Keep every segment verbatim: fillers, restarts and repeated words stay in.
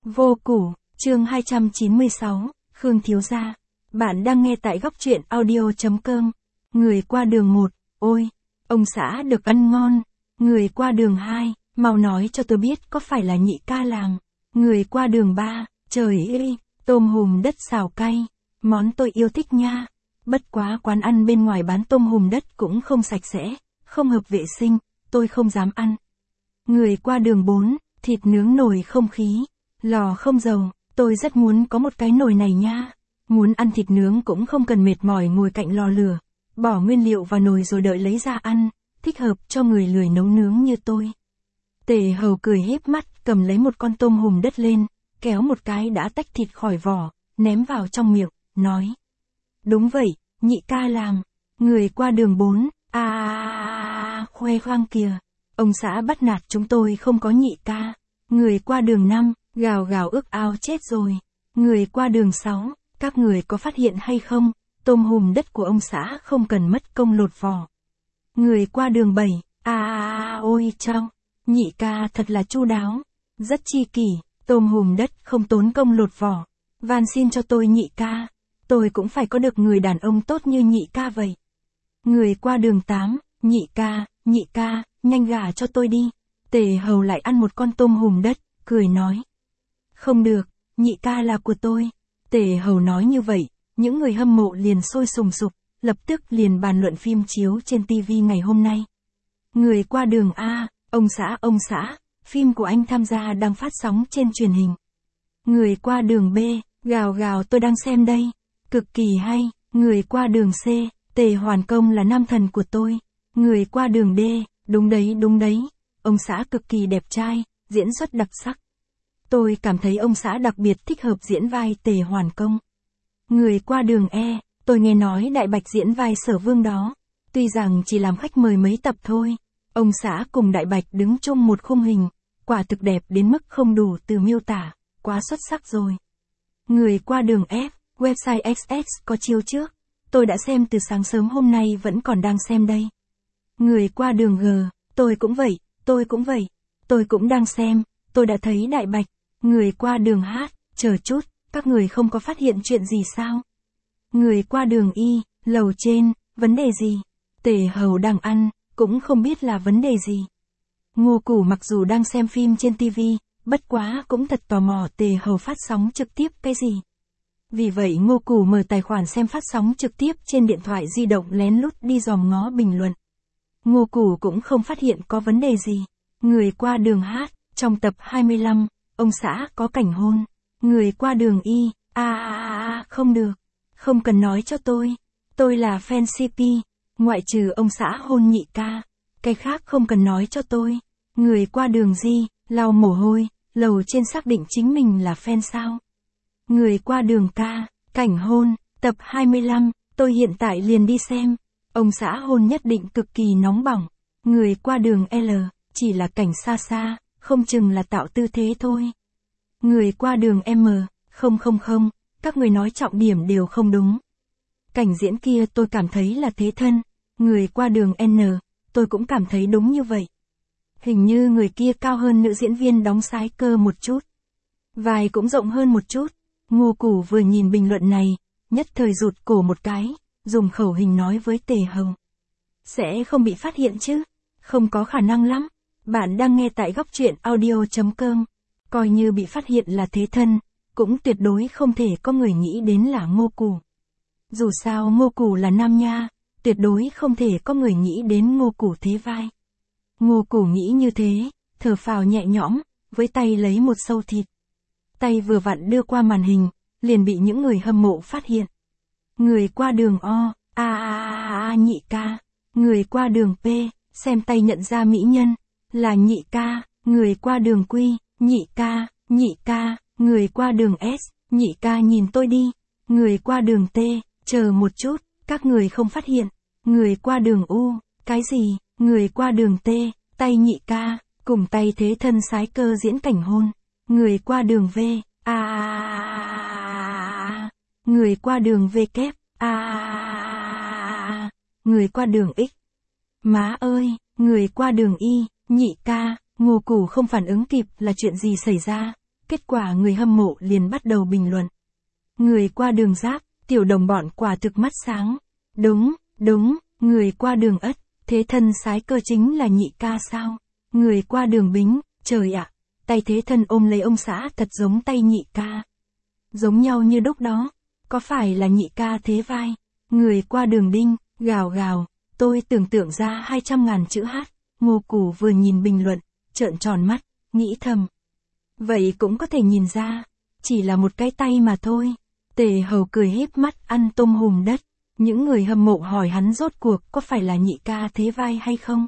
Vô Củ, chương hai trăm chín mươi sáu, Khương thiếu gia. Bạn đang nghe tại góc truyện audio.com. Người qua đường một, ôi, ông xã được ăn ngon. Người qua đường hai, mau nói cho tôi biết có phải là nhị ca làm. Người qua đường ba, trời ơi, tôm hùm đất xào cay, món tôi yêu thích nha. Bất quá quán ăn bên ngoài bán tôm hùm đất cũng không sạch sẽ, không hợp vệ sinh, tôi không dám ăn. Người qua đường bốn, thịt nướng nồi không khí, lò không dầu, tôi rất muốn có một cái nồi này nha. Muốn ăn thịt nướng cũng không cần mệt mỏi ngồi cạnh lò lửa, bỏ nguyên liệu vào nồi rồi đợi lấy ra ăn, thích hợp cho người lười nấu nướng như tôi. Tề Hầu cười híp mắt, cầm lấy một con tôm hùm đất lên, kéo một cái đã tách thịt khỏi vỏ, ném vào trong miệng, nói. Đúng vậy, nhị ca làm. Người qua đường bốn, à, à, à khoe khoang kìa. Ông xã bắt nạt chúng tôi không có nhị ca. Người qua đường năm, gào gào ước ao chết rồi. Người qua đường sáu, các người có phát hiện hay không, tôm hùm đất của ông xã không cần mất công lột vỏ. Người qua đường bảy, à, à, à ôi chao, nhị ca thật là chu đáo, rất chi kỷ, tôm hùm đất không tốn công lột vỏ. Van xin cho tôi nhị ca, tôi cũng phải có được người đàn ông tốt như nhị ca vậy. Người qua đường tám, nhị ca, nhị ca, nhanh gả cho tôi đi. Tề Hầu lại ăn một con tôm hùm đất, cười nói. Không được, nhị ca là của tôi. Tề Hầu nói như vậy, những người hâm mộ liền sôi sùng sục, lập tức liền bàn luận phim chiếu trên tivi ngày hôm nay. Người qua đường A, ông xã ông xã, phim của anh tham gia đang phát sóng trên truyền hình. Người qua đường B, gào gào tôi đang xem đây, cực kỳ hay. Người qua đường C, Tề Hoàn Công là nam thần của tôi. Người qua đường D, đúng đấy đúng đấy, ông xã cực kỳ đẹp trai, diễn xuất đặc sắc. Tôi cảm thấy ông xã đặc biệt thích hợp diễn vai Tề Hoàn Công. Người qua đường E, tôi nghe nói Đại Bạch diễn vai Sở Vương đó. Tuy rằng chỉ làm khách mời mấy tập thôi, ông xã cùng Đại Bạch đứng chung một khung hình, quả thực đẹp đến mức không đủ từ miêu tả, quá xuất sắc rồi. Người qua đường F, website ích ét có chiếu trước, tôi đã xem từ sáng sớm hôm nay vẫn còn đang xem đây. Người qua đường G, tôi cũng vậy, tôi cũng vậy, tôi cũng đang xem, tôi đã thấy Đại Bạch. Người qua đường H, chờ chút, các người không có phát hiện chuyện gì sao? Người qua đường Y, lầu trên, vấn đề gì? Tề Hầu đang ăn, cũng không biết là vấn đề gì. Ngô Củ mặc dù đang xem phim trên tivi, bất quá cũng thật tò mò Tề Hầu phát sóng trực tiếp cái gì. Vì vậy Ngô Củ mở tài khoản xem phát sóng trực tiếp trên điện thoại di động lén lút đi dòm ngó bình luận. Ngô Củ cũng không phát hiện có vấn đề gì. Người qua đường H, trong tập hai mươi lăm, ông xã có cảnh hôn. Người qua đường Y, à, à, à, à không được, không cần nói cho tôi, tôi là fan xê pê, ngoại trừ ông xã hôn nhị ca, cái khác không cần nói cho tôi. Người qua đường G, lau mồ hôi, lầu trên xác định chính mình là fan sao. Người qua đường K, cảnh hôn, tập hai mươi lăm, tôi hiện tại liền đi xem, ông xã hôn nhất định cực kỳ nóng bỏng. Người qua đường L, chỉ là cảnh xa xa, không chừng là tạo tư thế thôi. Người qua đường M, không không không, các người nói trọng điểm đều không đúng. Cảnh diễn kia tôi cảm thấy là thế thân. Người qua đường N, tôi cũng cảm thấy đúng như vậy. Hình như người kia cao hơn nữ diễn viên đóng sái cơ một chút. Vai cũng rộng hơn một chút. Ngô Củ vừa nhìn bình luận này, nhất thời rụt cổ một cái, dùng khẩu hình nói với Tề Hầu. Sẽ không bị phát hiện chứ? Không có khả năng lắm. Bạn đang nghe tại góc truyện audio.com. Coi như bị phát hiện là thế thân, cũng tuyệt đối không thể có người nghĩ đến là Ngô Củ. Dù sao Ngô Củ là nam nha, tuyệt đối không thể có người nghĩ đến Ngô Củ thế vai. Ngô Củ nghĩ như thế, thở phào nhẹ nhõm, với tay lấy một sâu thịt. Tay vừa vặn đưa qua màn hình, liền bị những người hâm mộ phát hiện. Người qua đường O, a a a a nhị ca. Người qua đường P, xem tay nhận ra mỹ nhân, là nhị ca. Người qua đường Q, nhị ca, nhị ca. Người qua đường S, nhị ca nhìn tôi đi. Người qua đường T, chờ một chút, các người không phát hiện. Người qua đường U, cái gì? Người qua đường T, tay nhị ca, cùng tay thế thân sái cơ diễn cảnh hôn. Người qua đường V, a à, người qua đường V kép, a à, người qua đường X. Má ơi, người qua đường Y, nhị ca. Ngô Củ không phản ứng kịp là chuyện gì xảy ra, Kết quả người hâm mộ liền bắt đầu bình luận. Người qua đường Giáp, tiểu đồng bọn quả thực mắt sáng. Đúng, đúng, người qua đường Ất, thế thân sái cơ chính là nhị ca sao? Người qua đường Bính, trời ạ, tay thế thân ôm lấy ông xã thật giống tay nhị ca. Giống nhau như đúc đó, có phải là nhị ca thế vai? Người qua đường Đinh, gào gào, tôi tưởng tượng ra hai trăm ngàn chữ hát. Ngô Củ vừa nhìn bình luận, trợn tròn mắt, nghĩ thầm. Vậy cũng có thể nhìn ra, chỉ là một cái tay mà thôi. Tề Hầu cười híp mắt ăn tôm hùm đất. Những người hâm mộ hỏi hắn rốt cuộc có phải là nhị ca thế vai hay không?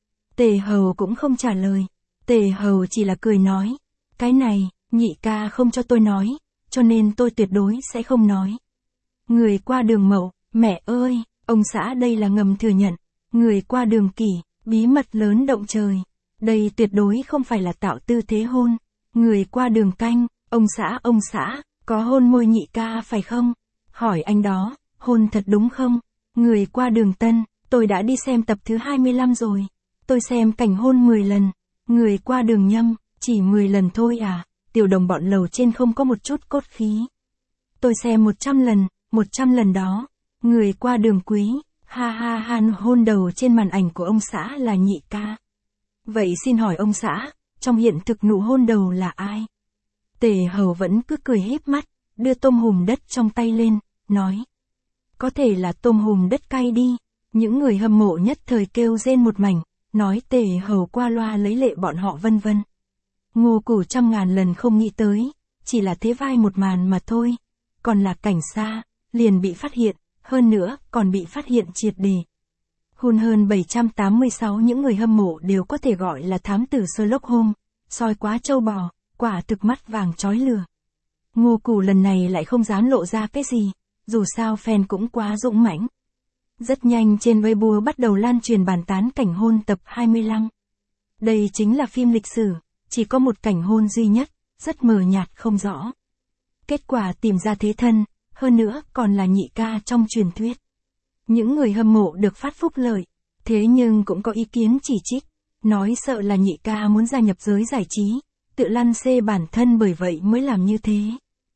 Tề Hầu cũng không trả lời. Tề Hầu chỉ là cười nói. Cái này, nhị ca không cho tôi nói, cho nên tôi tuyệt đối sẽ không nói. Người qua đường Mậu, mẹ ơi, ông xã đây là ngầm thừa nhận. Người qua đường Kỷ, bí mật lớn động trời. Đây tuyệt đối không phải là tạo tư thế hôn. Người qua đường Canh, ông xã ông xã, có hôn môi nhị ca phải không? Hỏi anh đó, hôn thật đúng không? Người qua đường Tân, tôi đã đi xem tập thứ hai mươi lăm rồi. Tôi xem cảnh hôn mười lần. Người qua đường Nhâm, chỉ mười lần thôi à, tiểu đồng bọn lầu trên không có một chút cốt khí. Tôi xem một trăm lần, một trăm lần đó. Người qua đường Quý, ha ha ha, hôn đầu trên màn ảnh của ông xã là nhị ca. Vậy xin hỏi ông xã, trong hiện thực nụ hôn đầu là ai? Tề Hầu vẫn cứ cười híp mắt, đưa tôm hùm đất trong tay lên, nói. Có thể là tôm hùm đất cay đi. Những người hâm mộ nhất thời kêu rên một mảnh, nói Tề Hầu qua loa lấy lệ bọn họ vân vân. Ngô Củ trăm ngàn lần không nghĩ tới, chỉ là thế vai một màn mà thôi. Còn là cảnh xa, liền bị phát hiện, hơn nữa còn bị phát hiện triệt đề. Hôn hơn bảy trăm tám mươi sáu những người hâm mộ đều có thể gọi là thám tử Sherlock Holmes, soi quá trâu bò, quả thực mắt vàng chói lửa. Ngô Củ lần này lại không dám lộ ra cái gì, dù sao fan cũng quá dũng mãnh. Rất nhanh trên Weibo bắt đầu lan truyền bàn tán cảnh hôn tập hai mươi lăm. Đây chính là phim lịch sử, chỉ có một cảnh hôn duy nhất, rất mờ nhạt không rõ. Kết quả tìm ra thế thân, hơn nữa còn là nhị ca trong truyền thuyết. Những người hâm mộ được phát phúc lợi, thế nhưng cũng có ý kiến chỉ trích, nói sợ là nhị ca muốn gia nhập giới giải trí, tự lăn xê bản thân bởi vậy mới làm như thế.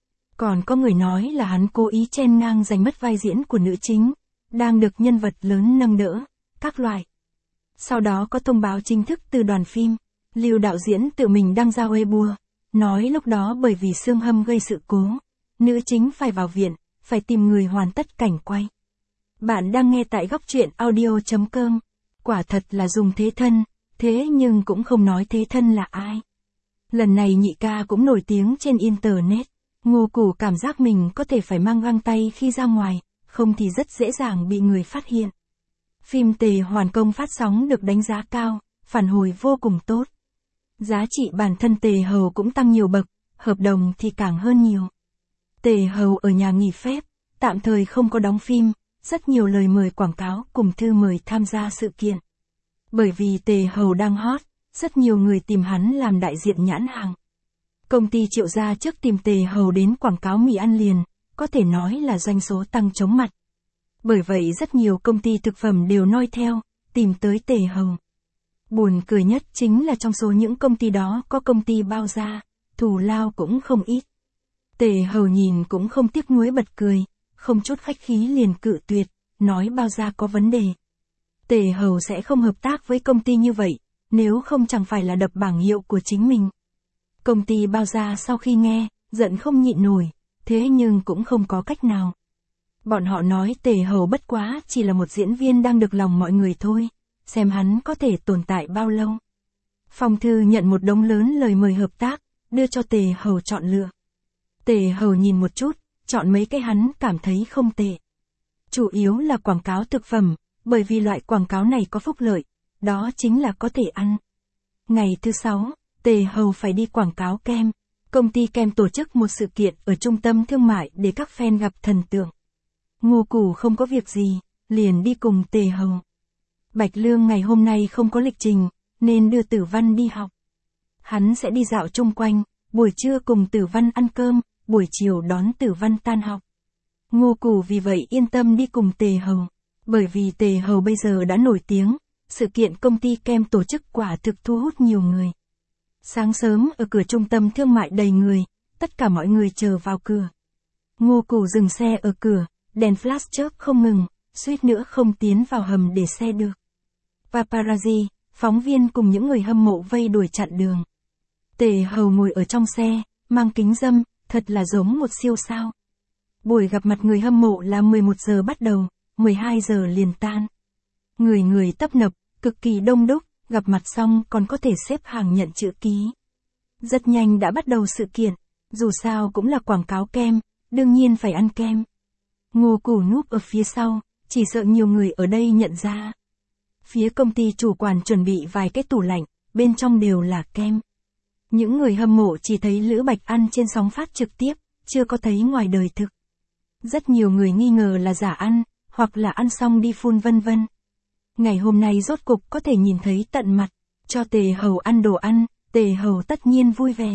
Còn có người nói là hắn cố ý chen ngang giành mất vai diễn của nữ chính, đang được nhân vật lớn nâng đỡ, các loại. Sau đó có thông báo chính thức từ đoàn phim, Lưu đạo diễn tự mình đăng ra Weibo, nói lúc đó bởi vì xương hâm gây sự cố, nữ chính phải vào viện, phải tìm người hoàn tất cảnh quay. Bạn đang nghe tại góc truyện audio chấm com, quả thật là dùng thế thân, thế nhưng cũng không nói thế thân là ai. Lần này nhị ca cũng nổi tiếng trên internet, Ngô Củ cảm giác mình có thể phải mang găng tay khi ra ngoài, không thì rất dễ dàng bị người phát hiện. Phim Tề Hoàn Công phát sóng được đánh giá cao, phản hồi vô cùng tốt. Giá trị bản thân Tề Hầu cũng tăng nhiều bậc, hợp đồng thì càng hơn nhiều. Tề Hầu ở nhà nghỉ phép, tạm thời không có đóng phim, rất nhiều lời mời quảng cáo cùng thư mời tham gia sự kiện. Bởi vì Tề Hầu đang hot, rất nhiều người tìm hắn làm đại diện nhãn hàng. Công ty Triệu Gia trước tìm Tề Hầu đến quảng cáo mì ăn liền, có thể nói là doanh số tăng chóng mặt. Bởi vậy rất nhiều công ty thực phẩm đều noi theo, tìm tới Tề Hầu. Buồn cười nhất chính là trong số những công ty đó có công ty Bao Gia, thù lao cũng không ít. Tề Hầu nhìn cũng không tiếc nuối bật cười, không chút khách khí liền cự tuyệt, nói Bao Gia có vấn đề. Tề Hầu sẽ không hợp tác với công ty như vậy, nếu không chẳng phải là đập bảng hiệu của chính mình. Công ty Bao Gia sau khi nghe, giận không nhịn nổi, thế nhưng cũng không có cách nào. Bọn họ nói Tề Hầu bất quá chỉ là một diễn viên đang được lòng mọi người thôi, xem hắn có thể tồn tại bao lâu. Phong thư nhận một đống lớn lời mời hợp tác, đưa cho Tề Hầu chọn lựa. Tề Hầu nhìn một chút, chọn mấy cái hắn cảm thấy không tệ. Chủ yếu là quảng cáo thực phẩm, bởi vì loại quảng cáo này có phúc lợi, đó chính là có thể ăn. Ngày thứ sáu, Tề Hầu phải đi quảng cáo kem. Công ty kem tổ chức một sự kiện ở trung tâm thương mại để các fan gặp thần tượng. Ngô Củ không có việc gì, liền đi cùng Tề Hầu. Bạch Lương ngày hôm nay không có lịch trình, nên đưa Tử Văn đi học. Hắn sẽ đi dạo chung quanh, buổi trưa cùng Tử Văn ăn cơm, buổi chiều đón Tử Văn tan học. Ngô Củ vì vậy yên tâm đi cùng Tề Hầu, bởi vì Tề Hầu bây giờ đã nổi tiếng, sự kiện công ty kem tổ chức quả thực thu hút nhiều người. Sáng sớm ở cửa trung tâm thương mại đầy người, tất cả mọi người chờ vào cửa. Ngô Cửu dừng xe ở cửa, đèn flash chớp không ngừng, suýt nữa không tiến vào hầm để xe được. Paparazzi, phóng viên cùng những người hâm mộ vây đuổi chặn đường. Tề Hầu ngồi ở trong xe, mang kính râm, thật là giống một siêu sao. Buổi gặp mặt người hâm mộ là mười một giờ bắt đầu, mười hai giờ liền tan. Người người tấp nập, cực kỳ đông đúc, gặp mặt xong còn có thể xếp hàng nhận chữ ký. Rất nhanh đã bắt đầu sự kiện, dù sao cũng là quảng cáo kem, đương nhiên phải ăn kem. Ngô Cửu núp ở phía sau, chỉ sợ nhiều người ở đây nhận ra. Phía công ty chủ quản chuẩn bị vài cái tủ lạnh, bên trong đều là kem. Những người hâm mộ chỉ thấy Lữ Bạch ăn trên sóng phát trực tiếp, chưa có thấy ngoài đời thực. Rất nhiều người nghi ngờ là giả ăn, hoặc là ăn xong đi phun vân vân. Ngày hôm nay rốt cục có thể nhìn thấy tận mặt, cho Tề Hầu ăn đồ ăn, Tề Hầu tất nhiên vui vẻ.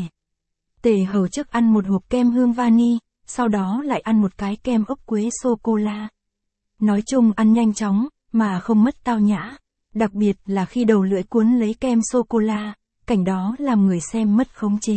Tề Hầu trước ăn một hộp kem hương vani, sau đó lại ăn một cái kem ốc quế sô-cô-la. Nói chung ăn nhanh chóng, mà không mất tao nhã. Đặc biệt là khi đầu lưỡi cuốn lấy kem sô-cô-la, cảnh đó làm người xem mất khống chế.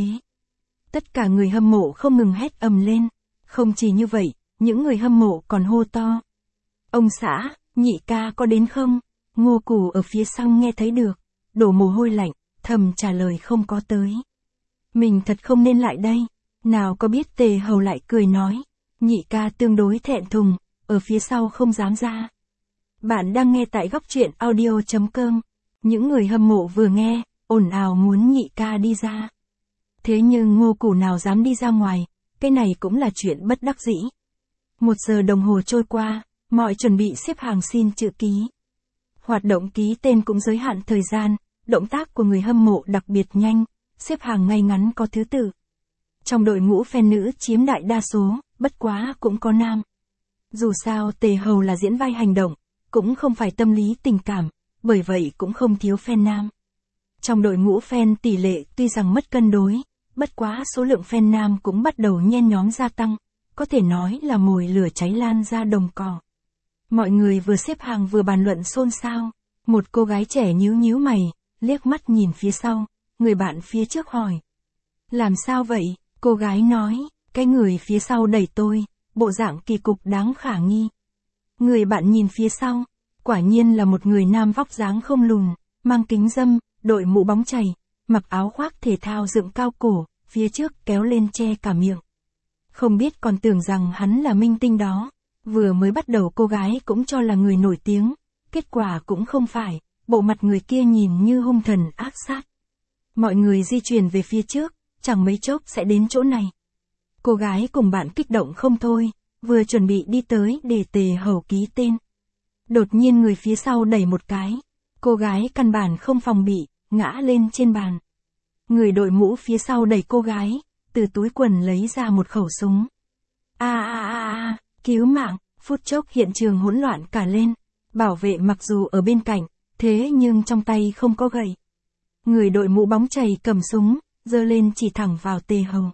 Tất cả người hâm mộ không ngừng hét ầm lên. Không chỉ như vậy, những người hâm mộ còn hô to. Ông xã, nhị ca có đến không? Ngô Cửu ở phía sau nghe thấy được, đổ mồ hôi lạnh, thầm trả lời không có tới. Mình thật không nên lại đây. Nào có biết Tề Hầu lại cười nói. Nhị ca tương đối thẹn thùng, ở phía sau không dám ra. Bạn đang nghe tại góc truyện audio chấm com. Những người hâm mộ vừa nghe, ồn ào muốn nhị ca đi ra. Thế nhưng Ngô Cửu nào dám đi ra ngoài, cái này cũng là chuyện bất đắc dĩ. Một giờ đồng hồ trôi qua, mọi chuẩn bị xếp hàng xin chữ ký. Hoạt động ký tên cũng giới hạn thời gian, động tác của người hâm mộ đặc biệt nhanh, xếp hàng ngay ngắn có thứ tự. Trong đội ngũ fan nữ chiếm đại đa số, bất quá cũng có nam. Dù sao Tề Hầu là diễn vai hành động, cũng không phải tâm lý tình cảm, bởi vậy cũng không thiếu fan nam. Trong đội ngũ fan tỷ lệ tuy rằng mất cân đối, bất quá số lượng fan nam cũng bắt đầu nhen nhóm gia tăng, có thể nói là mồi lửa cháy lan ra đồng cỏ. Mọi người vừa xếp hàng vừa bàn luận xôn xao, một cô gái trẻ nhíu nhíu mày, liếc mắt nhìn phía sau, người bạn phía trước hỏi. Làm sao vậy? Cô gái nói, cái người phía sau đẩy tôi, bộ dạng kỳ cục đáng khả nghi. Người bạn nhìn phía sau, quả nhiên là một người nam vóc dáng không lùn, mang kính râm, đội mũ bóng chày, mặc áo khoác thể thao dựng cao cổ, phía trước kéo lên che cả miệng. Không biết còn tưởng rằng hắn là minh tinh đó, vừa mới bắt đầu cô gái cũng cho là người nổi tiếng, kết quả cũng không phải, bộ mặt người kia nhìn như hung thần ác sát. Mọi người di chuyển về phía trước, chẳng mấy chốc sẽ đến chỗ này. Cô gái cùng bạn kích động không thôi, vừa chuẩn bị đi tới để Tề Hầu ký tên. Đột nhiên người phía sau đẩy một cái, cô gái căn bản không phòng bị, ngã lên trên bàn. Người đội mũ phía sau đẩy cô gái, từ túi quần lấy ra một khẩu súng. A a a a, cứu mạng, phút chốc hiện trường hỗn loạn cả lên. Bảo vệ mặc dù ở bên cạnh, thế nhưng trong tay không có gậy. Người đội mũ bóng chày cầm súng, giơ lên chỉ thẳng vào Tề Hầu.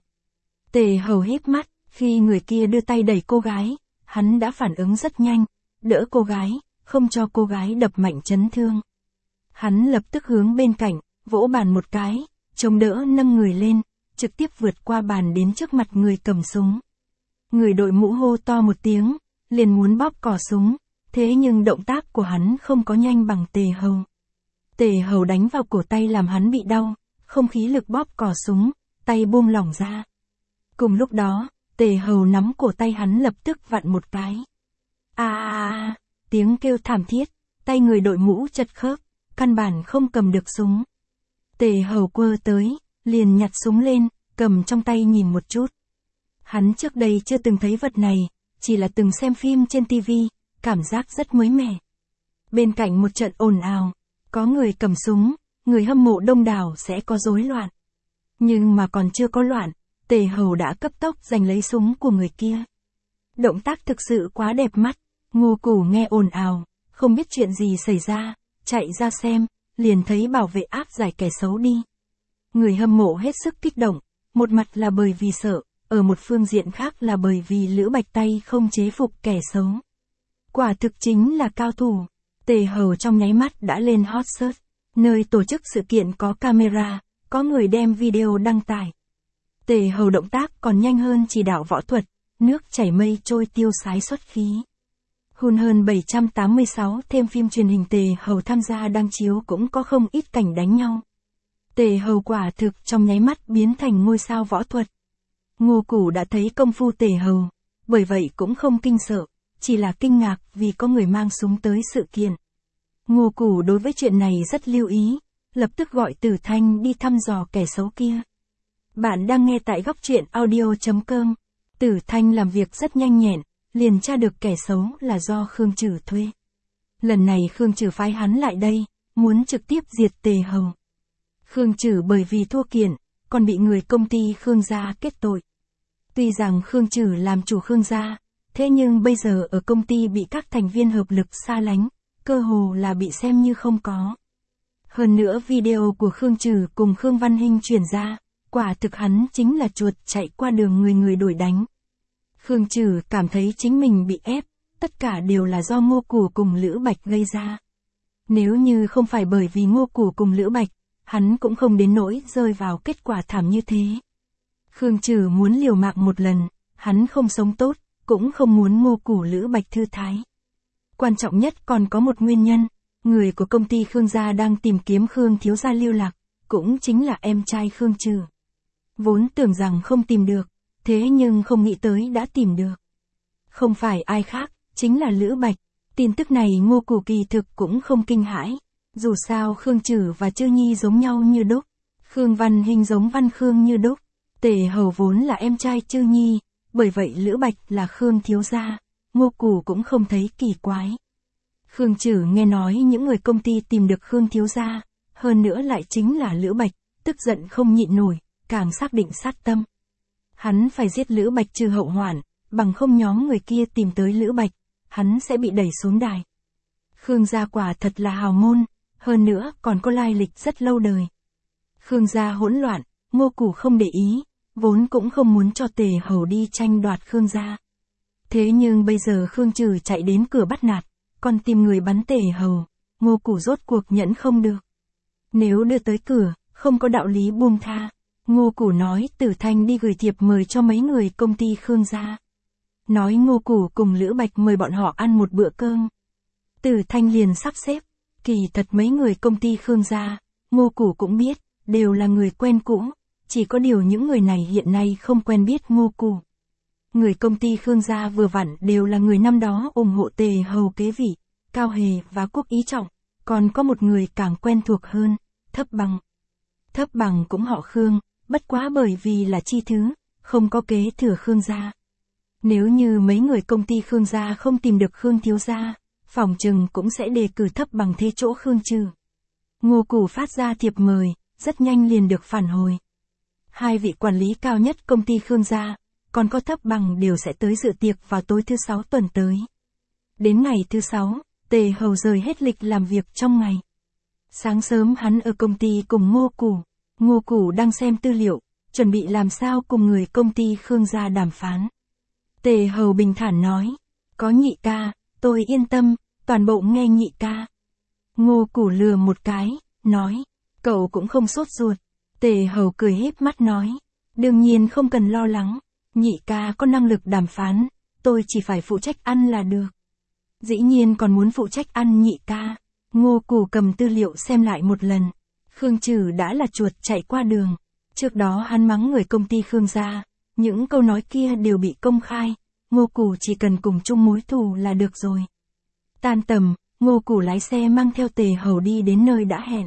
Tề Hầu híp mắt, khi người kia đưa tay đẩy cô gái, hắn đã phản ứng rất nhanh, đỡ cô gái, không cho cô gái đập mạnh chấn thương. Hắn lập tức hướng bên cạnh, vỗ bàn một cái, chống đỡ nâng người lên, trực tiếp vượt qua bàn đến trước mặt người cầm súng. Người đội mũ hô to một tiếng, liền muốn bóp cò súng, thế nhưng động tác của hắn không có nhanh bằng Tề Hầu. Tề Hầu đánh vào cổ tay làm hắn bị đau, không khí lực bóp cò súng, tay buông lỏng ra. Cùng lúc đó, Tề Hầu nắm cổ tay hắn lập tức vặn một cái. A a a, tiếng kêu thảm thiết, tay người đội mũ chật khớp, căn bản không cầm được súng. Tề Hầu quơ tới, liền nhặt súng lên, cầm trong tay nhìn một chút. Hắn trước đây chưa từng thấy vật này, chỉ là từng xem phim trên tivi, cảm giác rất mới mẻ. Bên cạnh một trận ồn ào, có người cầm súng, người hâm mộ đông đảo sẽ có rối loạn. Nhưng mà còn chưa có loạn, Tề Hầu đã cấp tốc giành lấy súng của người kia. Động tác thực sự quá đẹp mắt, Ngô Cửu nghe ồn ào, không biết chuyện gì xảy ra, chạy ra xem, liền thấy bảo vệ áp giải kẻ xấu đi. Người hâm mộ hết sức kích động, một mặt là bởi vì sợ, ở một phương diện khác là bởi vì Lữ Bạch tay không chế phục kẻ xấu. Quả thực chính là cao thủ. Tề Hầu trong nháy mắt đã lên hot search, nơi tổ chức sự kiện có camera, có người đem video đăng tải. Tề Hầu động tác còn nhanh hơn chỉ đạo võ thuật, nước chảy mây trôi tiêu sái xuất khí. Hun hơn bảy trăm tám mươi sáu thêm phim truyền hình Tề Hầu tham gia đang chiếu cũng có không ít cảnh đánh nhau. Tề Hầu quả thực trong nháy mắt biến thành ngôi sao võ thuật. Ngô Củ đã thấy công phu Tề Hầu, bởi vậy cũng không kinh sợ, chỉ là kinh ngạc vì có người mang súng tới sự kiện. Ngô Củ đối với chuyện này rất lưu ý, lập tức gọi Tử Thanh đi thăm dò kẻ xấu kia. Bạn đang nghe tại góc truyện audio chấm com. Tử Thanh làm việc rất nhanh nhẹn, liền tra được kẻ xấu là do Khương Trử thuê. Lần này Khương Trử phái hắn lại đây, muốn trực tiếp diệt Tề Hầu. Khương Trử bởi vì thua kiện, còn bị người công ty Khương gia kết tội. Tuy rằng Khương Trử làm chủ Khương gia, thế nhưng bây giờ ở công ty bị các thành viên hợp lực xa lánh, cơ hồ là bị xem như không có. Hơn nữa video của Khương Trử cùng Khương Văn Hinh chuyển ra, quả thực hắn chính là chuột chạy qua đường người người đuổi đánh. Khương Trử cảm thấy chính mình bị ép, tất cả đều là do Ngô Củ cùng Lữ Bạch gây ra. Nếu như không phải bởi vì Ngô Củ cùng Lữ Bạch, hắn cũng không đến nỗi rơi vào kết quả thảm như thế. Khương Trử muốn liều mạng một lần, hắn không sống tốt, cũng không muốn Ngô Củ Lữ Bạch thư thái. Quan trọng nhất còn có một nguyên nhân, người của công ty Khương gia đang tìm kiếm Khương thiếu gia lưu lạc, cũng chính là em trai Khương Trử. Vốn tưởng rằng không tìm được, thế nhưng không nghĩ tới đã tìm được. Không phải ai khác, chính là Lữ Bạch. Tin tức này Ngô Củ kỳ thực cũng không kinh hãi. Dù sao Khương Trử và Chư Nhi giống nhau như đúc. Khương Văn Hinh giống Văn Khương như đúc. Tề Hầu vốn là em trai Chư Nhi, bởi vậy Lữ Bạch là Khương thiếu gia. Ngô Củ cũng không thấy kỳ quái. Khương Trử nghe nói những người công ty tìm được Khương thiếu gia, hơn nữa lại chính là Lữ Bạch, tức giận không nhịn nổi, càng xác định sát tâm. Hắn phải giết Lữ Bạch trừ hậu hoạn, bằng không nhóm người kia tìm tới Lữ Bạch, hắn sẽ bị đẩy xuống đài. Khương gia quả thật là hào môn, hơn nữa còn có lai lịch rất lâu đời. Khương gia hỗn loạn, Ngô Củ không để ý, vốn cũng không muốn cho Tề Hầu đi tranh đoạt Khương gia. Thế nhưng bây giờ Khương Trử chạy đến cửa bắt nạt, còn tìm người bắn Tề Hầu, Ngô Củ rốt cuộc nhẫn không được. Nếu đưa tới cửa, không có đạo lý buông tha. Ngô Củ nói Tử Thanh đi gửi thiệp mời cho mấy người công ty Khương gia. Nói Ngô Củ cùng Lữ Bạch mời bọn họ ăn một bữa cơm. Tử Thanh liền sắp xếp, kỳ thật mấy người công ty Khương gia, Ngô Củ cũng biết, đều là người quen cũ, chỉ có điều những người này hiện nay không quen biết Ngô Củ. Người công ty Khương gia vừa vặn đều là người năm đó ủng hộ Tề Hầu kế vị, Cao Hề và Quốc Ý Trọng, còn có một người càng quen thuộc hơn, Thấp Bằng. Thấp Bằng cũng họ Khương, bất quá bởi vì là chi thứ, không có kế thừa Khương gia. Nếu như mấy người công ty Khương gia không tìm được Khương thiếu gia, phỏng chừng cũng sẽ đề cử Thấp Bằng thế chỗ Khương Trử. Ngô Củ phát ra thiệp mời, rất nhanh liền được phản hồi. Hai vị quản lý cao nhất công ty Khương gia, còn có Thấp Bằng đều sẽ tới dự tiệc vào tối thứ sáu tuần tới. Đến ngày thứ sáu, Tề Hầu rời hết lịch làm việc trong ngày. Sáng sớm hắn ở công ty cùng Ngô Củ. Ngô Củ đang xem tư liệu, chuẩn bị làm sao cùng người công ty Khương gia đàm phán. Tề Hầu bình thản nói, có Nhị ca, tôi yên tâm, toàn bộ nghe Nhị ca. Ngô Củ lừa một cái, nói, cậu cũng không sốt ruột. Tề Hầu cười híp mắt nói, đương nhiên không cần lo lắng, Nhị ca có năng lực đàm phán, tôi chỉ phải phụ trách ăn là được. Dĩ nhiên còn muốn phụ trách ăn Nhị ca. Ngô Củ cầm tư liệu xem lại một lần. Khương Trử đã là chuột chạy qua đường. Trước đó hắn mắng người công ty Khương gia, những câu nói kia đều bị công khai. Ngô Củ chỉ cần cùng chung mối thù là được rồi. Tan tầm, Ngô Củ lái xe mang theo Tề Hầu đi đến nơi đã hẹn.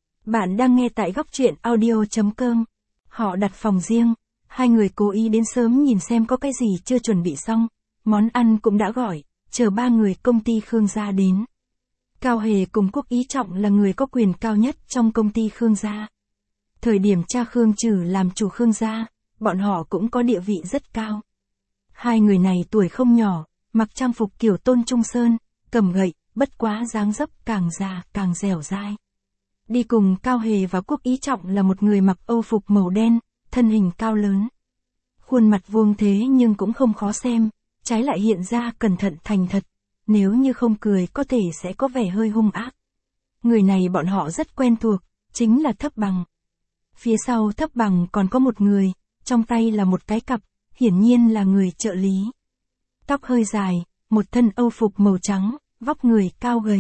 Bạn đang nghe tại góc truyện audio chấm com. Họ đặt phòng riêng, hai người cố ý đến sớm nhìn xem có cái gì chưa chuẩn bị xong. Món ăn cũng đã gọi, chờ ba người công ty Khương gia đến. Cao Hề cùng Quốc Ý Trọng là người có quyền cao nhất trong công ty Khương gia. Thời điểm cha Khương Trử làm chủ Khương gia, bọn họ cũng có địa vị rất cao. Hai người này tuổi không nhỏ, mặc trang phục kiểu Tôn Trung Sơn, cầm gậy, bất quá dáng dấp càng già càng dẻo dai. Đi cùng Cao Hề và Quốc Ý Trọng là một người mặc âu phục màu đen, thân hình cao lớn. Khuôn mặt vuông thế nhưng cũng không khó xem, trái lại hiện ra cẩn thận thành thật. Nếu như không cười có thể sẽ có vẻ hơi hung ác. Người này bọn họ rất quen thuộc, chính là Thấp Bằng. Phía sau Thấp Bằng còn có một người, trong tay là một cái cặp, hiển nhiên là người trợ lý. Tóc hơi dài, một thân âu phục màu trắng, vóc người cao gầy.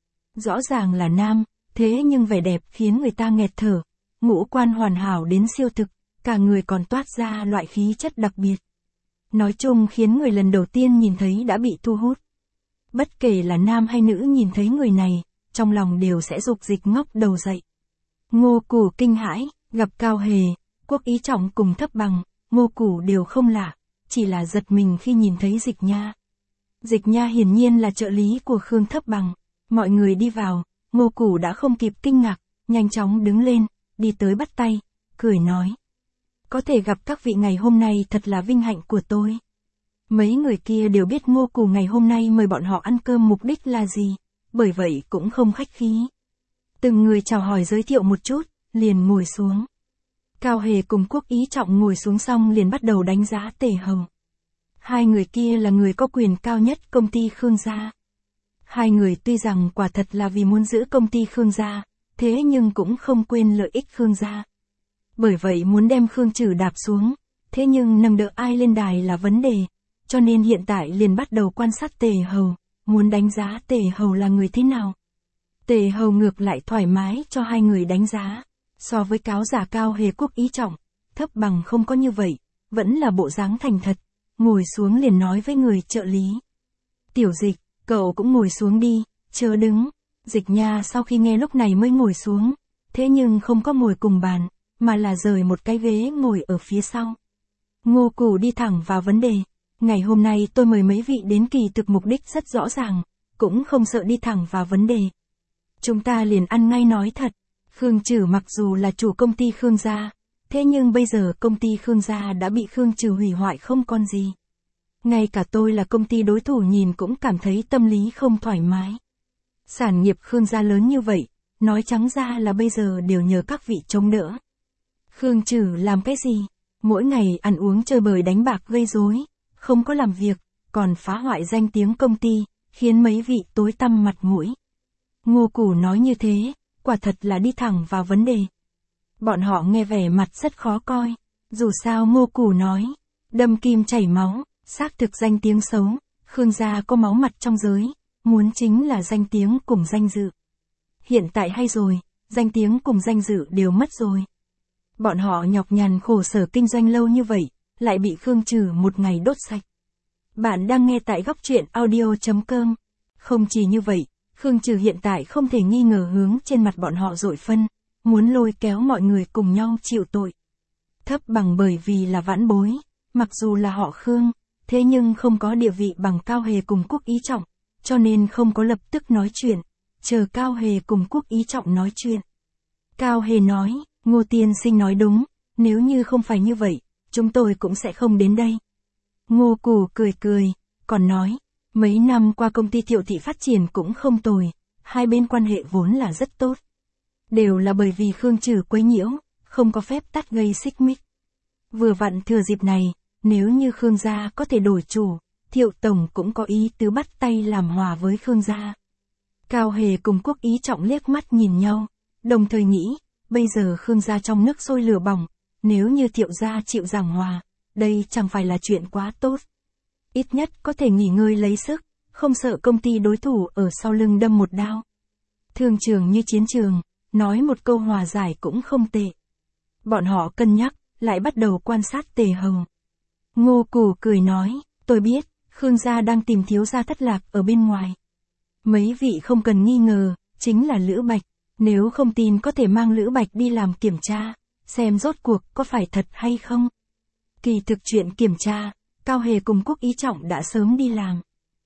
Rõ ràng là nam, thế nhưng vẻ đẹp khiến người ta nghẹt thở, ngũ quan hoàn hảo đến siêu thực, cả người còn toát ra loại khí chất đặc biệt. Nói chung khiến người lần đầu tiên nhìn thấy đã bị thu hút. Bất kể là nam hay nữ nhìn thấy người này, trong lòng đều sẽ dục dịch ngóc đầu dậy. Ngô Củ kinh hãi, gặp Cao Hề, Quốc Ý Trọng cùng Thấp Bằng, Ngô Củ đều không lạ, chỉ là giật mình khi nhìn thấy Dịch Nha. Dịch Nha hiển nhiên là trợ lý của Khương Thấp Bằng. Mọi người đi vào, Ngô Củ đã không kịp kinh ngạc, nhanh chóng đứng lên, đi tới bắt tay, cười nói. Có thể gặp các vị ngày hôm nay thật là vinh hạnh của tôi. Mấy người kia đều biết Ngô Củ ngày hôm nay mời bọn họ ăn cơm mục đích là gì, bởi vậy cũng không khách khí. Từng người chào hỏi giới thiệu một chút, liền ngồi xuống. Cao Hề cùng Quốc Ý Trọng ngồi xuống xong liền bắt đầu đánh giá Tề Hầu. Hai người kia là người có quyền cao nhất công ty Khương gia. Hai người tuy rằng quả thật là vì muốn giữ công ty Khương gia, thế nhưng cũng không quên lợi ích Khương gia. Bởi vậy muốn đem Khương Trử đạp xuống, thế nhưng nâng đỡ ai lên đài là vấn đề, cho nên hiện tại liền bắt đầu quan sát Tề Hầu, muốn đánh giá Tề Hầu là người thế nào. Tề Hầu ngược lại thoải mái cho hai người đánh giá, so với cáo giả Cao Hề Quốc Ý Trọng, Thấp Bằng không có như vậy, vẫn là bộ dáng thành thật, ngồi xuống liền nói với người trợ lý. Tiểu Dịch, cậu cũng ngồi xuống đi, chớ đứng. Dịch Nha sau khi nghe lúc này mới ngồi xuống, thế nhưng không có ngồi cùng bàn, mà là rời một cái ghế ngồi ở phía sau. Ngô Củ đi thẳng vào vấn đề, ngày hôm nay tôi mời mấy vị đến kỳ thực mục đích rất rõ ràng, cũng không sợ đi thẳng vào vấn đề. Chúng ta liền ăn ngay nói thật, Khương Trử mặc dù là chủ công ty Khương gia, thế nhưng bây giờ công ty Khương gia đã bị Khương Trử hủy hoại không còn gì. Ngay cả tôi là công ty đối thủ nhìn cũng cảm thấy tâm lý không thoải mái. Sản nghiệp Khương gia lớn như vậy, nói trắng ra là bây giờ đều nhờ các vị chống đỡ. Khương Trử làm cái gì? Mỗi ngày ăn uống chơi bời đánh bạc gây rối, không có làm việc, còn phá hoại danh tiếng công ty, khiến mấy vị tối tăm mặt mũi. Ngô Củ nói như thế, quả thật là đi thẳng vào vấn đề. Bọn họ nghe vẻ mặt rất khó coi, dù sao Ngô Củ nói, đâm kim chảy máu, xác thực danh tiếng xấu, Khương gia có máu mặt trong giới, muốn chính là danh tiếng cùng danh dự. Hiện tại hay rồi, danh tiếng cùng danh dự đều mất rồi. Bọn họ nhọc nhằn khổ sở kinh doanh lâu như vậy, lại bị Khương Trử một ngày đốt sạch. Bạn đang nghe tại góc truyện audio chấm com. Không chỉ như vậy, Khương Trử hiện tại không thể nghi ngờ hướng trên mặt bọn họ dội phân, muốn lôi kéo mọi người cùng nhau chịu tội. Thấp Bằng bởi vì là vãn bối, mặc dù là họ Khương, thế nhưng không có địa vị bằng Cao Hề cùng Quốc Ý Trọng, cho nên không có lập tức nói chuyện, chờ Cao Hề cùng Quốc Ý Trọng nói chuyện. Cao Hề nói, Ngô tiên sinh nói đúng, nếu như không phải như vậy, chúng tôi cũng sẽ không đến đây. Ngô Củ cười cười, còn nói, mấy năm qua công ty Thiệu Thị phát triển cũng không tồi, hai bên quan hệ vốn là rất tốt. Đều là bởi vì Khương Trử quấy nhiễu, không có phép tắc gây xích mích. Vừa vặn thừa dịp này, nếu như Khương gia có thể đổi chủ, Thiệu Tổng cũng có ý tứ bắt tay làm hòa với Khương gia. Cao Hề cùng Quốc Ý Trọng liếc mắt nhìn nhau, đồng thời nghĩ, bây giờ Khương gia trong nước sôi lửa bỏng, nếu như Thiệu gia chịu giảng hòa, đây chẳng phải là chuyện quá tốt. Ít nhất có thể nghỉ ngơi lấy sức, không sợ công ty đối thủ ở sau lưng đâm một đao. Thương trường như chiến trường, nói một câu hòa giải cũng không tệ. Bọn họ cân nhắc, lại bắt đầu quan sát Tề Hầu. Ngô Củ cười nói, tôi biết, Khương gia đang tìm thiếu gia thất lạc ở bên ngoài. Mấy vị không cần nghi ngờ, chính là Lữ Bạch, nếu không tin có thể mang Lữ Bạch đi làm kiểm tra, xem rốt cuộc có phải thật hay không. Kỳ thực chuyện kiểm tra, Cao Hề cùng Quốc Ý Trọng đã sớm đi làm.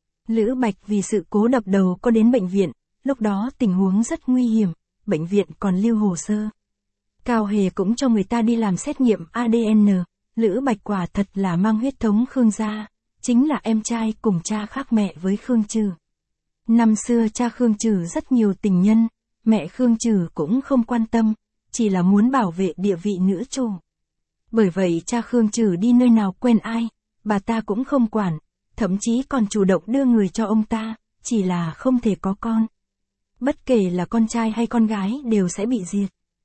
Lữ Bạch vì sự cố đập đầu có đến bệnh viện, lúc đó tình huống rất nguy hiểm, bệnh viện còn lưu hồ sơ. Cao Hề cũng cho người ta đi làm xét nghiệm a đê en, Lữ Bạch quả thật là mang huyết thống Khương gia, chính là em trai cùng cha khác mẹ với Khương Trử. Năm xưa cha Khương Trử rất nhiều tình nhân, mẹ Khương Trử cũng không quan tâm, chỉ là muốn bảo vệ địa vị nữ chủ. Bởi vậy cha Khương Trử đi nơi nào quen ai, bà ta cũng không quản, thậm chí còn chủ động đưa người cho ông ta, chỉ là không thể có con. Bất kể là con trai hay con gái đều sẽ bị diệt.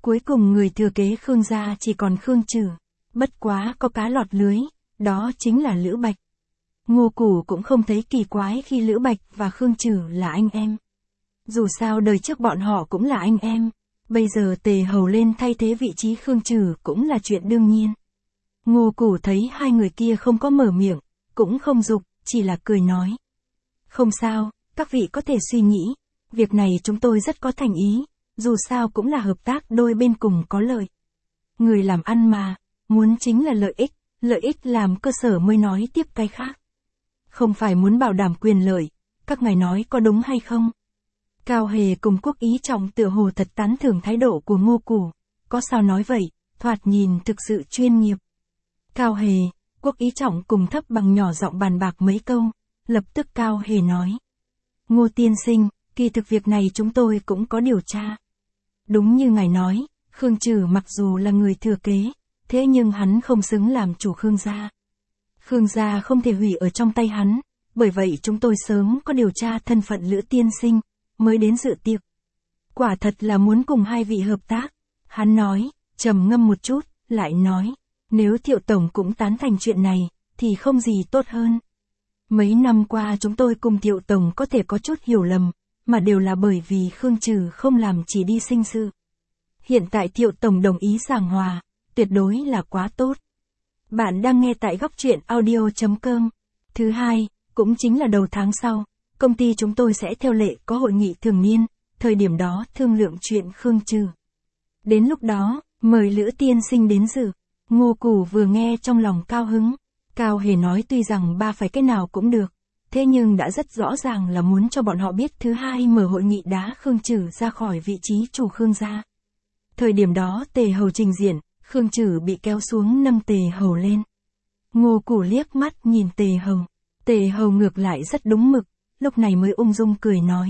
Cuối cùng người thừa kế Khương gia chỉ còn Khương Trử. Bất quá có cá lọt lưới, đó chính là Lữ Bạch. Ngô Củ cũng không thấy kỳ quái khi Lữ Bạch và Khương Trử là anh em. Dù sao đời trước bọn họ cũng là anh em, bây giờ Tề Hầu lên thay thế vị trí Khương Trử cũng là chuyện đương nhiên. Ngô Củ thấy hai người kia không có mở miệng, cũng không giục, chỉ là cười nói. Không sao, các vị có thể suy nghĩ, việc này chúng tôi rất có thành ý, dù sao cũng là hợp tác đôi bên cùng có lợi. Người làm ăn mà, muốn chính là lợi ích, lợi ích làm cơ sở mới nói tiếp cái khác. Không phải muốn bảo đảm quyền lợi, các ngài nói có đúng hay không? Cao Hề cùng Quốc Ý Trọng tựa hồ thật tán thưởng thái độ của Ngô Củ, có sao nói vậy, thoạt nhìn thực sự chuyên nghiệp. Cao Hề, Quốc Ý Trọng cùng Thấp Bằng nhỏ giọng bàn bạc mấy câu, lập tức Cao Hề nói. Ngô tiên sinh, kỳ thực việc này chúng tôi cũng có điều tra. Đúng như ngài nói, Khương Trử mặc dù là người thừa kế, thế nhưng hắn không xứng làm chủ Khương gia. Khương gia không thể hủy ở trong tay hắn, bởi vậy chúng tôi sớm có điều tra thân phận Lữ tiên sinh, mới đến dự tiệc. Quả thật là muốn cùng hai vị hợp tác. Hắn nói, trầm ngâm một chút, lại nói, nếu Thiệu Tổng cũng tán thành chuyện này, thì không gì tốt hơn. Mấy năm qua chúng tôi cùng Thiệu Tổng có thể có chút hiểu lầm, mà đều là bởi vì Khương Trử không làm chỉ đi sinh sự. Hiện tại Thiệu Tổng đồng ý giảng hòa, tuyệt đối là quá tốt. Bạn đang nghe tại góc truyện audio chấm com. Thứ hai, cũng chính là đầu tháng sau, công ty chúng tôi sẽ theo lệ có hội nghị thường niên, thời điểm đó thương lượng chuyện Khương Trử. Đến lúc đó, mời Lữ tiên sinh đến dự. Ngô Củ vừa nghe trong lòng cao hứng. Cao Hề nói tuy rằng ba phải cái nào cũng được, thế nhưng đã rất rõ ràng là muốn cho bọn họ biết thứ hai mở hội nghị đá Khương Trử ra khỏi vị trí chủ Khương gia. Thời điểm đó Tề Hầu trình diện, Khương Trử bị kéo xuống nâng Tề Hầu lên. Ngô Củ liếc mắt nhìn Tề Hầu. Tề Hầu ngược lại rất đúng mực, lúc này mới ung dung cười nói.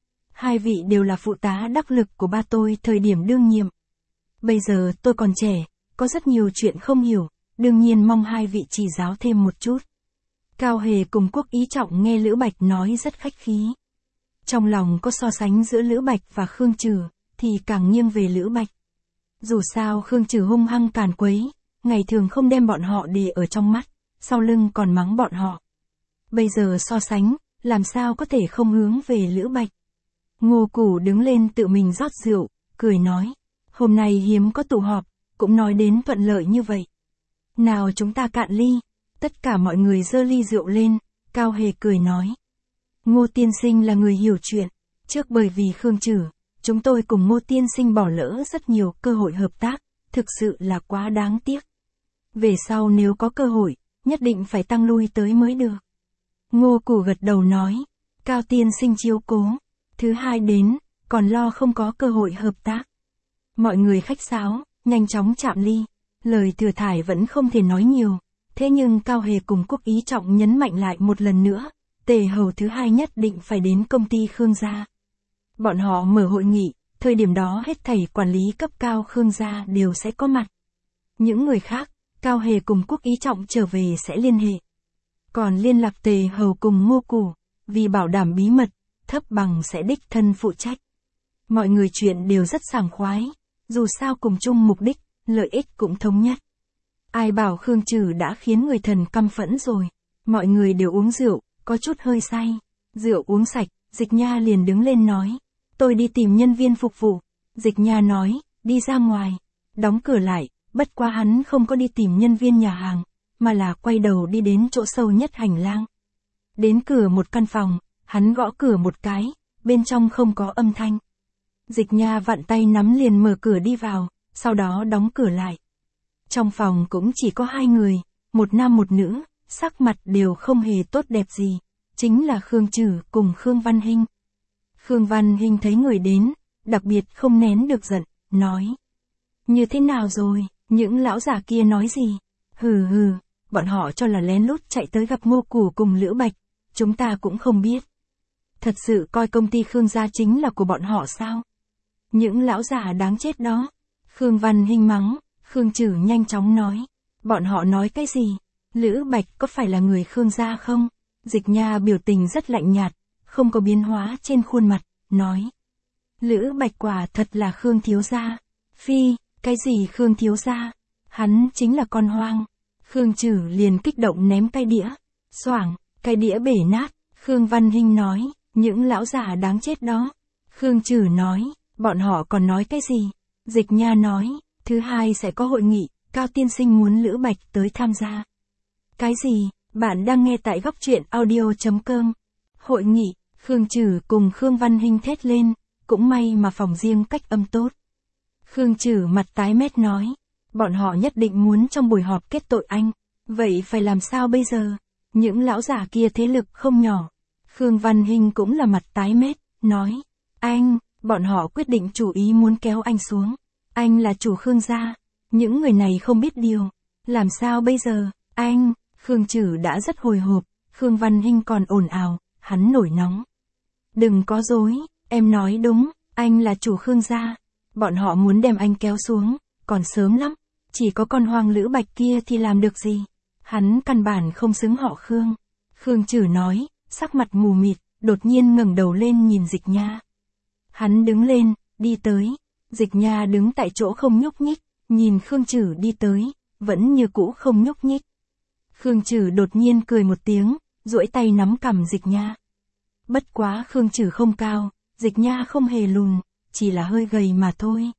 Hai vị đều là phụ tá đắc lực của ba tôi thời điểm đương nhiệm. Bây giờ tôi còn trẻ, có rất nhiều chuyện không hiểu, đương nhiên mong hai vị chỉ giáo thêm một chút. Cao Hề cùng Quốc Ý Trọng nghe Lữ Bạch nói rất khách khí. Trong lòng có so sánh giữa Lữ Bạch và Khương Trử, thì càng nghiêng về Lữ Bạch. Dù sao Khương Trử hung hăng càn quấy, ngày thường không đem bọn họ để ở trong mắt, sau lưng còn mắng bọn họ. Bây giờ so sánh, làm sao có thể không hướng về Lữ Bạch. Ngô Củ đứng lên tự mình rót rượu, cười nói. Hôm nay hiếm có tụ họp, cũng nói đến thuận lợi như vậy. Nào chúng ta cạn ly. Tất cả mọi người giơ ly rượu lên, Cao Hề cười nói. Ngô tiên sinh là người hiểu chuyện, trước bởi vì Khương Trử, chúng tôi cùng Ngô tiên sinh bỏ lỡ rất nhiều cơ hội hợp tác, thực sự là quá đáng tiếc. Về sau nếu có cơ hội, nhất định phải tăng lui tới mới được. Ngô Củ gật đầu nói, Cao tiên sinh chiếu cố, thứ hai đến, còn lo không có cơ hội hợp tác. Mọi người khách sáo, nhanh chóng chạm ly, lời thừa thải vẫn không thể nói nhiều. Thế nhưng Cao Hề cùng Quốc Ý Trọng nhấn mạnh lại một lần nữa, Tề Hầu thứ hai nhất định phải đến công ty Khương gia. Bọn họ mở hội nghị, thời điểm đó hết thảy quản lý cấp cao Khương gia đều sẽ có mặt. Những người khác, Cao Hề cùng Quốc Ý Trọng trở về sẽ liên hệ. Còn liên lạc Tề Hầu cùng Ngô Củ, vì bảo đảm bí mật, Thấp Bằng sẽ đích thân phụ trách. Mọi người chuyện đều rất sảng khoái, dù sao cùng chung mục đích, lợi ích cũng thống nhất. Ai bảo Khương Trử đã khiến người thần căm phẫn rồi. Mọi người đều uống rượu, có chút hơi say. Rượu uống sạch, Dịch Nha liền đứng lên nói. Tôi đi tìm nhân viên phục vụ. Dịch Nha nói, đi ra ngoài. Đóng cửa lại, bất quá hắn không có đi tìm nhân viên nhà hàng, mà là quay đầu đi đến chỗ sâu nhất hành lang. Đến cửa một căn phòng, hắn gõ cửa một cái, bên trong không có âm thanh. Dịch Nha vặn tay nắm liền mở cửa đi vào, sau đó đóng cửa lại. Trong phòng cũng chỉ có hai người, một nam một nữ, sắc mặt đều không hề tốt đẹp gì, chính là Khương Trử cùng Khương Văn Hinh. Khương Văn Hinh thấy người đến, đặc biệt không nén được giận, nói. Như thế nào rồi, những lão già kia nói gì? Hừ hừ, bọn họ cho là lén lút chạy tới gặp Ngô Củ cùng Lữ Bạch, chúng ta cũng không biết. Thật sự coi công ty Khương gia chính là của bọn họ sao? Những lão già đáng chết đó. Khương Văn Hinh mắng. Khương Trử nhanh chóng nói. Bọn họ nói cái gì? Lữ Bạch có phải là người Khương gia không? Dịch Nha biểu tình rất lạnh nhạt, không có biến hóa trên khuôn mặt, nói. Lữ Bạch quả thật là Khương thiếu gia. Phi, cái gì Khương thiếu gia? Hắn chính là con hoang. Khương Trử liền kích động ném cái đĩa. Xoảng, cái đĩa bể nát. Khương Văn Hinh nói, những lão già đáng chết đó. Khương Trử nói, bọn họ còn nói cái gì? Dịch Nha nói, thứ hai sẽ có hội nghị, Cao tiên sinh muốn Lữ Bạch tới tham gia. Cái gì? Bạn đang nghe tại góc truyện audio.com. Hội nghị, Khương Trử cùng Khương Văn Hinh thét lên, cũng may mà phòng riêng cách âm tốt. Khương Trử mặt tái mét nói, bọn họ nhất định muốn trong buổi họp kết tội anh, vậy phải làm sao bây giờ? Những lão già kia thế lực không nhỏ. Khương Văn Hinh cũng là mặt tái mét, nói, anh, bọn họ quyết định chủ ý muốn kéo anh xuống. Anh là chủ Khương gia, những người này không biết điều. Làm sao bây giờ, anh? Khương Trử đã rất hồi hộp, Khương Văn Hinh còn ồn ào, hắn nổi nóng. Đừng có dối, em nói đúng, anh là chủ Khương gia. Bọn họ muốn đem anh kéo xuống, còn sớm lắm. Chỉ có con hoang Lữ Bạch kia thì làm được gì? Hắn căn bản không xứng họ Khương. Khương Trử nói, sắc mặt mù mịt, đột nhiên ngẩng đầu lên nhìn Dịch Nha. Hắn đứng lên, đi tới. Dịch Nha đứng tại chỗ không nhúc nhích, nhìn Khương Trử đi tới, vẫn như cũ không nhúc nhích. Khương Trử đột nhiên cười một tiếng, duỗi tay nắm cằm Dịch Nha. Bất quá Khương Trử không cao, Dịch Nha không hề lùn, chỉ là hơi gầy mà thôi.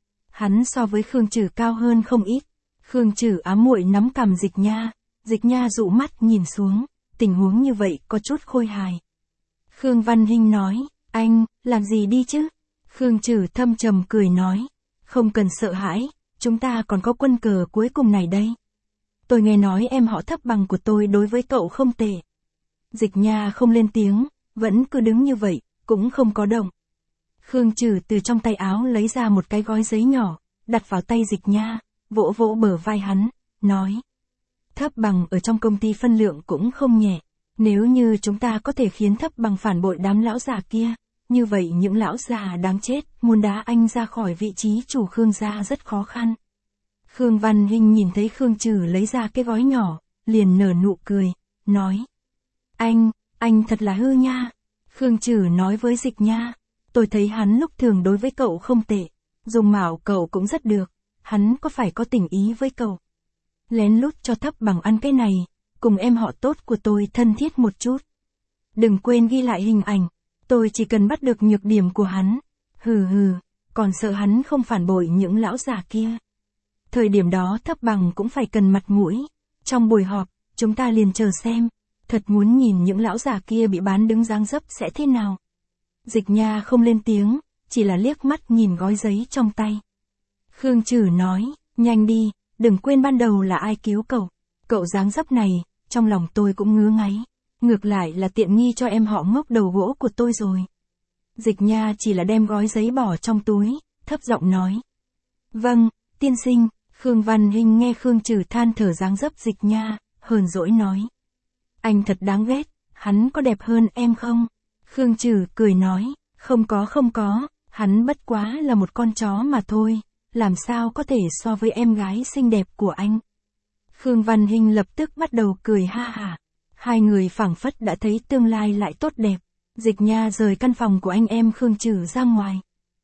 Hắn so với Khương Trử cao hơn không ít. Khương Trử ám muội nắm cằm Dịch Nha, Dịch Nha dụ mắt nhìn xuống, tình huống như vậy có chút khôi hài. Khương Văn Hinh nói, anh, làm gì đi chứ? Khương Trử thâm trầm cười nói, không cần sợ hãi, chúng ta còn có quân cờ cuối cùng này đây. Tôi nghe nói em họ Thấp Bằng của tôi đối với cậu không tệ. Dịch Nha không lên tiếng, vẫn cứ đứng như vậy, cũng không có động. Khương Trử từ trong tay áo lấy ra một cái gói giấy nhỏ, đặt vào tay Dịch Nha, vỗ vỗ bờ vai hắn, nói. Thấp Bằng ở trong công ty phân lượng cũng không nhẹ. Nếu như chúng ta có thể khiến Thấp Bằng phản bội đám lão già kia, như vậy những lão già đáng chết, muốn đá anh ra khỏi vị trí chủ Khương gia rất khó khăn. Khương Văn Hinh nhìn thấy Khương Trử lấy ra cái gói nhỏ, liền nở nụ cười, nói. Anh, anh thật là hư nha. Khương Trử nói với Dịch Nha, tôi thấy hắn lúc thường đối với cậu không tệ, dùng mạo cậu cũng rất được, hắn có phải có tình ý với cậu? Lén lút cho Thấp Bằng ăn cái này, cùng em họ tốt của tôi thân thiết một chút. Đừng quên ghi lại hình ảnh, tôi chỉ cần bắt được nhược điểm của hắn. Hừ hừ, còn sợ hắn không phản bội những lão già kia. Thời điểm đó Thấp Bằng cũng phải cần mặt mũi. Trong buổi họp, chúng ta liền chờ xem, thật muốn nhìn những lão già kia bị bán đứng dáng dấp sẽ thế nào. Dịch Nha không lên tiếng, chỉ là liếc mắt nhìn gói giấy trong tay. Khương Trử nói, nhanh đi, đừng quên ban đầu là ai cứu cậu. Cậu dáng dấp này, trong lòng tôi cũng ngứa ngáy. Ngược lại là tiện nghi cho em họ ngốc đầu gỗ của tôi rồi. Dịch Nha chỉ là đem gói giấy bỏ trong túi, thấp giọng nói. Vâng, tiên sinh. Khương Văn Hinh nghe Khương Trử than thở dáng dấp Dịch Nha, hờn dỗi nói. Anh thật đáng ghét, hắn có đẹp hơn em không? Khương Trử cười nói, không có không có, hắn bất quá là một con chó mà thôi, làm sao có thể so với em gái xinh đẹp của anh. Khương Văn Hinh lập tức bắt đầu cười ha hả. Hai người phảng phất đã thấy tương lai lại tốt đẹp. Dịch Nha rời căn phòng của anh em Khương Trử ra ngoài.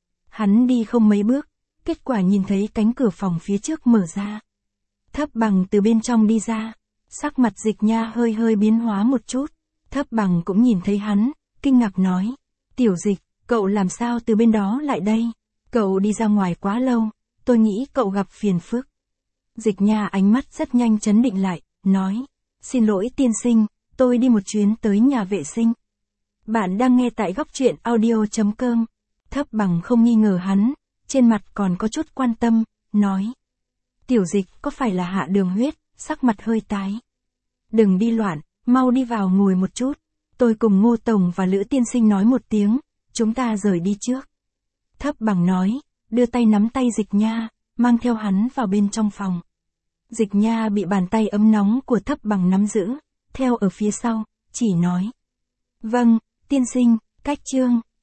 Hắn đi không mấy bước, kết quả nhìn thấy cánh cửa phòng phía trước mở ra. Thấp Bằng từ bên trong đi ra, sắc mặt Dịch Nha hơi hơi biến hóa một chút. Thấp Bằng cũng nhìn thấy hắn, kinh ngạc nói. Tiểu Dịch, cậu làm sao từ bên đó lại đây? Cậu đi ra ngoài quá lâu, tôi nghĩ cậu gặp phiền phức. Dịch Nha ánh mắt rất nhanh chấn định lại, nói. Xin lỗi tiên sinh, tôi đi một chuyến tới nhà vệ sinh. Bạn đang nghe tại góc truyện audio.com. Thấp Bằng không nghi ngờ hắn, trên mặt còn có chút quan tâm, nói. Tiểu Dịch có phải là hạ đường huyết, sắc mặt hơi tái. Đừng đi loạn, mau đi vào ngồi một chút. Tôi cùng Ngô Tổng và Lữ tiên sinh nói một tiếng, chúng ta rời đi trước. Thấp Bằng nói, đưa tay nắm tay Dịch Nha, mang theo hắn vào bên trong phòng. Dịch Nha bị bàn tay ấm nóng của Thấp Bằng nắm giữ, theo ở phía sau, chỉ nói. Vâng, tiên sinh, cách chương.